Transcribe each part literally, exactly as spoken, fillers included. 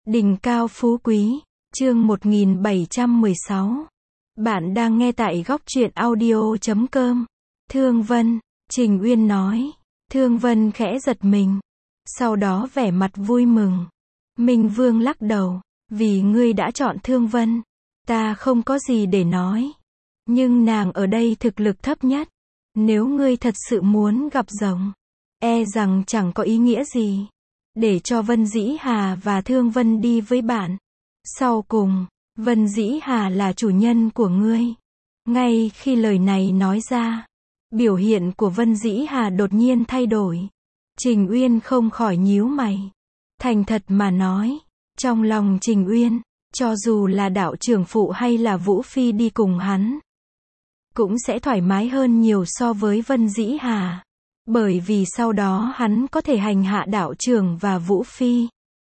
Đỉnh cao phú quý, chương một nghìn bảy trăm mười sáu. Bạn đang nghe tại góc truyện audio chấm com. Thương Vân, Trình Uyên nói. Thương Vân khẽ giật mình. Sau đó vẻ mặt vui mừng. Minh Vương lắc đầu. Vì ngươi đã chọn Thương Vân, ta không có gì để nói. Nhưng nàng ở đây thực lực thấp nhất. Nếu ngươi thật sự muốn gặp rồng, e rằng chẳng có ý nghĩa gì. Để cho Vân Dĩ Hà và Thương Vân đi với bạn. Sau cùng, Vân Dĩ Hà là chủ nhân của ngươi. Ngay khi lời này nói ra, biểu hiện của Vân Dĩ Hà đột nhiên thay đổi. Trình Uyên không khỏi nhíu mày. Thành thật mà nói, trong lòng Trình Uyên, cho dù là đạo trưởng phụ hay là Vũ Phi đi cùng hắn, cũng sẽ thoải mái hơn nhiều so với Vân Dĩ Hà. Bởi vì sau đó hắn có thể hành hạ đạo trưởng và Vũ Phi.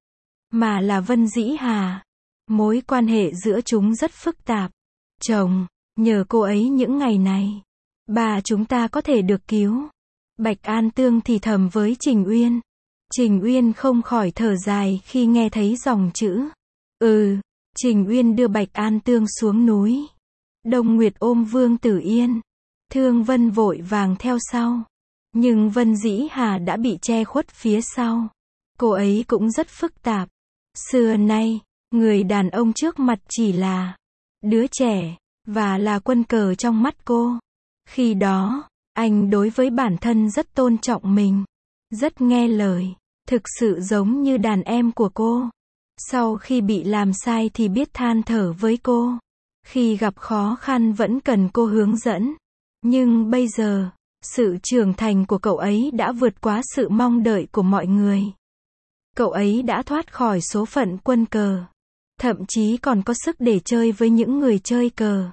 Mà là Vân Dĩ Hà, mối quan hệ giữa chúng rất phức tạp. Chồng, nhờ cô ấy những ngày này, bà chúng ta có thể được cứu. Bạch An Tương thì thầm với Trình Uyên. Trình Uyên không khỏi thở dài khi nghe thấy dòng chữ. Ừ, Trình Uyên đưa Bạch An Tương xuống núi. Đông Nguyệt ôm Vương Tử Yên. Thương Vân vội vàng theo sau. Nhưng Vân Dĩ Hà đã bị che khuất phía sau. Cô ấy cũng rất phức tạp. Xưa nay, người đàn ông trước mặt chỉ là đứa trẻ, và là quân cờ trong mắt cô. Khi đó, anh đối với bản thân rất tôn trọng mình, rất nghe lời, thực sự giống như đàn em của cô. Sau khi bị làm sai thì biết than thở với cô. Khi gặp khó khăn vẫn cần cô hướng dẫn. Nhưng bây giờ, sự trưởng thành của cậu ấy đã vượt quá sự mong đợi của mọi người. Cậu ấy đã thoát khỏi số phận quân cờ. Thậm chí còn có sức để chơi với những người chơi cờ.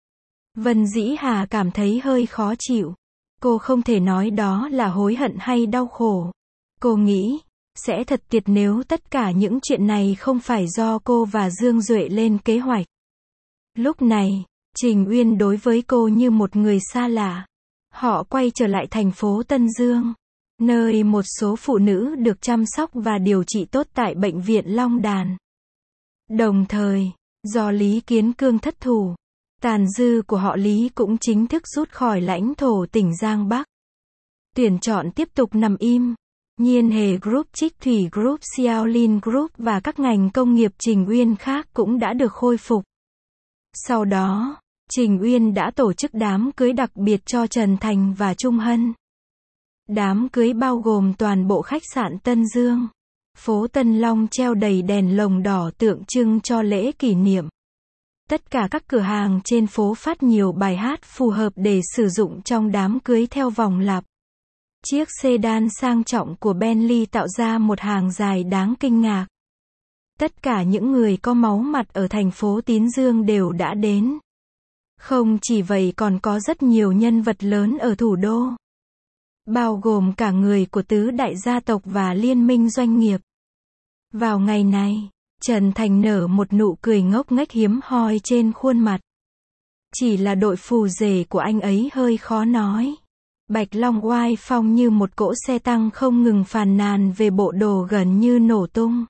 Vân Dĩ Hà cảm thấy hơi khó chịu. Cô không thể nói đó là hối hận hay đau khổ. Cô nghĩ, sẽ thật tuyệt nếu tất cả những chuyện này không phải do cô và Dương Duệ lên kế hoạch. Lúc này, Trình Uyên đối với cô như một người xa lạ. Họ quay trở lại thành phố Tân Dương, nơi một số phụ nữ được chăm sóc và điều trị tốt tại bệnh viện Long Đàn. Đồng thời, do Lý Kiến Cương thất thủ, tàn dư của họ Lý cũng chính thức rút khỏi lãnh thổ tỉnh Giang Bắc. Tuyển chọn tiếp tục nằm im. Nhiên Hề Group, Trích Thủy Group, Xiaolin Group và các ngành công nghiệp Trình Uyên khác cũng đã được khôi phục. Sau đó, Trình Uyên đã tổ chức đám cưới đặc biệt cho Trần Thành và Trung Hân. Đám cưới bao gồm toàn bộ khách sạn Tân Dương. Phố Tân Long treo đầy đèn lồng đỏ tượng trưng cho lễ kỷ niệm. Tất cả các cửa hàng trên phố phát nhiều bài hát phù hợp để sử dụng trong đám cưới theo vòng lặp. Chiếc sedan sang trọng của Bentley tạo ra một hàng dài đáng kinh ngạc. Tất cả những người có máu mặt ở thành phố Tín Dương đều đã đến. Không chỉ vậy còn có rất nhiều nhân vật lớn ở thủ đô. Bao gồm cả người của tứ đại gia tộc và liên minh doanh nghiệp. Vào ngày này, Trần Thành nở một nụ cười ngốc nghếch hiếm hoi trên khuôn mặt. Chỉ là đội phù rể của anh ấy hơi khó nói. Bạch Long oai phong như một cỗ xe tăng không ngừng phàn nàn về bộ đồ gần như nổ tung.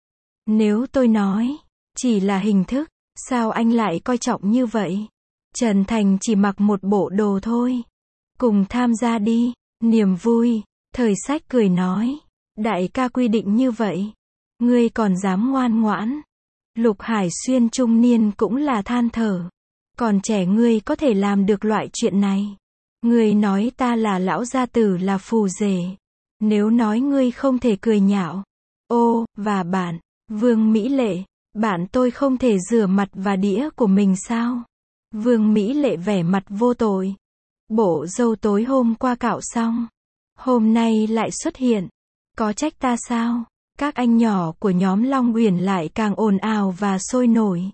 Nếu tôi nói, chỉ là hình thức, sao anh lại coi trọng như vậy? Trần Thành chỉ mặc một bộ đồ thôi. Cùng tham gia đi, niềm vui. Thời Sách cười nói, đại ca quy định như vậy, ngươi còn dám ngoan ngoãn. Lục Hải Xuyên trung niên cũng là than thở. Còn trẻ ngươi có thể làm được loại chuyện này. Ngươi nói ta là lão gia tử là phù rể. Nếu nói ngươi không thể cười nhạo. Ô, và bạn, Vương Mỹ Lệ, bạn tôi không thể rửa mặt và đĩa của mình sao? Vương Mỹ Lệ vẻ mặt vô tội. Bộ dâu tối hôm qua cạo xong, hôm nay lại xuất hiện. Có trách ta sao? Các anh nhỏ của nhóm Long Uyển lại càng ồn ào và sôi nổi.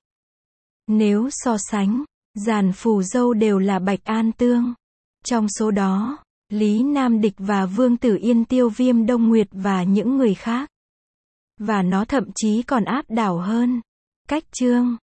Nếu so sánh, dàn phù dâu đều là Bạch An Tương. Trong số đó, Lý Nam Địch và Vương Tử Yên, Tiêu Viêm, Đông Nguyệt và những người khác. Và nó thậm chí còn áp đảo hơn. Cách chương